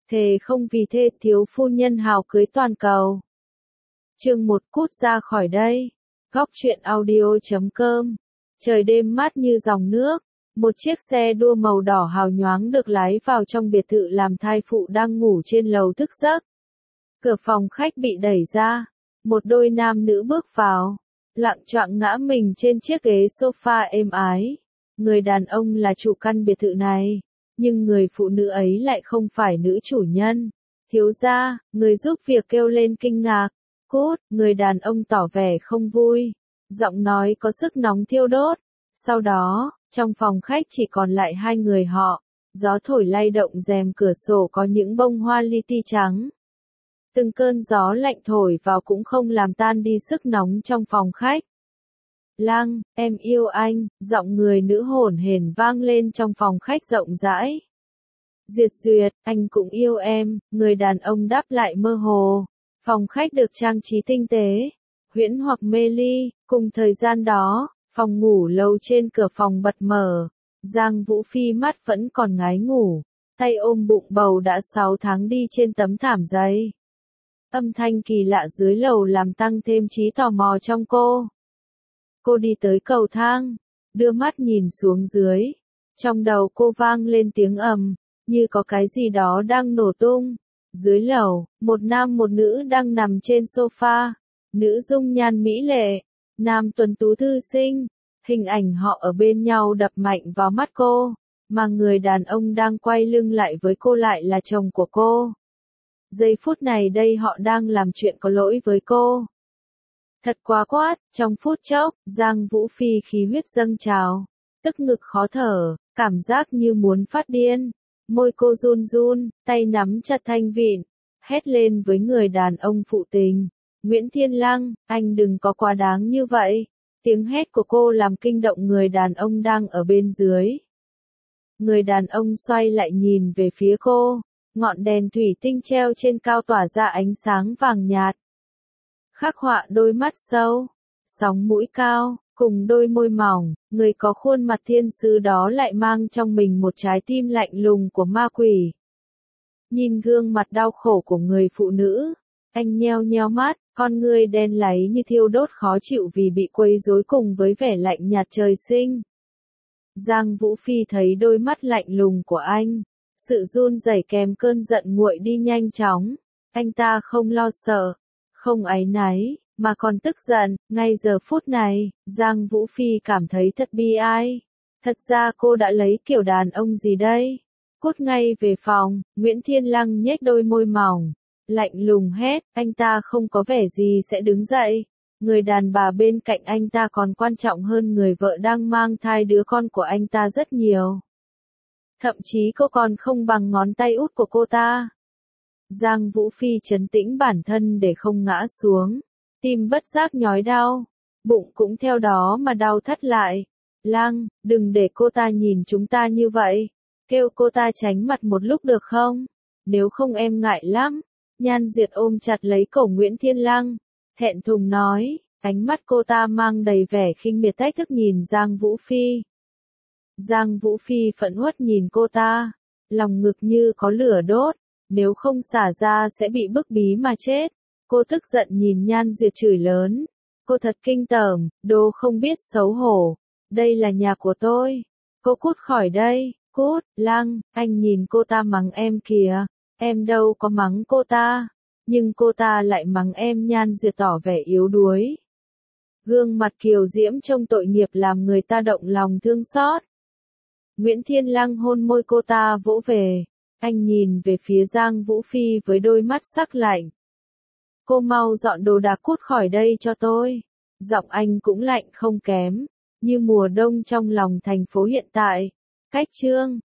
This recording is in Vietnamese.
thề không vì thê thiếu phu nhân hào cưới toàn cầu. Chương 1 cút ra khỏi đây. Góc truyện audio.com. Trời đêm mát như dòng nước. Một chiếc xe đua màu đỏ hào nhoáng được lái vào trong biệt thự làm thai phụ đang ngủ trên lầu thức giấc. Cửa phòng khách bị đẩy ra. Một đôi nam nữ bước vào. Loạng choạng ngã mình trên chiếc ghế sofa êm ái. Người đàn ông là chủ căn biệt thự này. Nhưng người phụ nữ ấy lại không phải nữ chủ nhân. Thiếu gia, người giúp việc kêu lên kinh ngạc. Cút, người đàn ông tỏ vẻ không vui. Giọng nói có sức nóng thiêu đốt. Sau đó, trong phòng khách chỉ còn lại hai người họ. Gió thổi lay động rèm cửa sổ có những bông hoa li ti trắng. Từng cơn gió lạnh thổi vào cũng không làm tan đi sức nóng trong phòng khách. Lăng, em yêu anh, giọng người nữ hổn hển vang lên trong phòng khách rộng rãi. Duyệt Duyệt, anh cũng yêu em, người đàn ông đáp lại mơ hồ. Phòng khách được trang trí tinh tế, huyễn hoặc mê ly. Cùng thời gian đó, phòng ngủ lầu trên cửa phòng bật mở. Giang Vũ Phi mắt vẫn còn ngái ngủ, tay ôm bụng bầu đã 6 tháng đi trên tấm thảm giấy. Âm thanh kỳ lạ dưới lầu làm tăng thêm trí tò mò trong cô. Cô đi tới cầu thang, đưa mắt nhìn xuống dưới. Trong đầu cô vang lên tiếng ầm, như có cái gì đó đang nổ tung. Dưới lầu, một nam một nữ đang nằm trên sofa. Nữ dung nhan mỹ lệ, nam tuấn tú thư sinh. Hình ảnh họ ở bên nhau đập mạnh vào mắt cô, mà người đàn ông đang quay lưng lại với cô lại là chồng của cô. Giây phút này đây họ đang làm chuyện có lỗi với cô. Thật quá quát, trong phút chốc, Giang Vũ Phi khí huyết dâng trào, tức ngực khó thở, cảm giác như muốn phát điên. Môi cô run run, tay nắm chặt thanh vịn, hét lên với người đàn ông phụ tình. Nguyễn Thiên Lăng, anh đừng có quá đáng như vậy. Tiếng hét của cô làm kinh động người đàn ông đang ở bên dưới. Người đàn ông xoay lại nhìn về phía cô, ngọn đèn thủy tinh treo trên cao tỏa ra ánh sáng vàng nhạt. Khắc họa đôi mắt sâu, sóng mũi cao, cùng đôi môi mỏng, người có khuôn mặt thiên sứ đó lại mang trong mình một trái tim lạnh lùng của ma quỷ. Nhìn gương mặt đau khổ của người phụ nữ, anh nheo nheo mắt, con ngươi đen láy như thiêu đốt khó chịu vì bị quấy rối cùng với vẻ lạnh nhạt trời sinh. Giang Vũ Phi thấy đôi mắt lạnh lùng của anh, sự run rẩy kèm cơn giận nguội đi nhanh chóng. Anh ta không lo sợ, không áy náy, mà còn tức giận. Ngay giờ phút này, Giang Vũ Phi cảm thấy thật bi ai. Thật ra cô đã lấy kiểu đàn ông gì đây? Cút ngay về phòng. Nguyễn Thiên Lăng nhếch đôi môi mỏng, lạnh lùng hét, anh ta không có vẻ gì sẽ đứng dậy. Người đàn bà bên cạnh anh ta còn quan trọng hơn người vợ đang mang thai đứa con của anh ta rất nhiều. Thậm chí cô còn không bằng ngón tay út của cô ta. Giang Vũ Phi trấn tĩnh bản thân để không ngã xuống. Tim bất giác nhói đau, bụng cũng theo đó mà đau thắt lại. Lăng, đừng để cô ta nhìn chúng ta như vậy. Kêu cô ta tránh mặt một lúc được không? Nếu không em ngại lắm. Nhan Duyệt ôm chặt lấy cổ Nguyễn Thiên Lăng, thẹn thùng nói, ánh mắt cô ta mang đầy vẻ khinh miệt thách thức nhìn Giang Vũ Phi. Giang Vũ Phi phẫn uất nhìn cô ta, lòng ngực như có lửa đốt, nếu không xả ra sẽ bị bức bí mà chết. Cô tức giận nhìn Nhan Duyệt chửi lớn, cô thật kinh tởm, đồ không biết xấu hổ, đây là nhà của tôi, cô cút khỏi đây, cút. Lăng, anh nhìn cô ta mắng em kìa. Em đâu có mắng cô ta, nhưng cô ta lại mắng em. Nhan Duyệt tỏ vẻ yếu đuối. Gương mặt kiều diễm trông tội nghiệp làm người ta động lòng thương xót. Nguyễn Thiên Lăng hôn môi cô ta vỗ về, anh nhìn về phía Giang Vũ Phi với đôi mắt sắc lạnh. Cô mau dọn đồ đạc cút khỏi đây cho tôi. Giọng anh cũng lạnh không kém, như mùa đông trong lòng thành phố hiện tại. Cách chương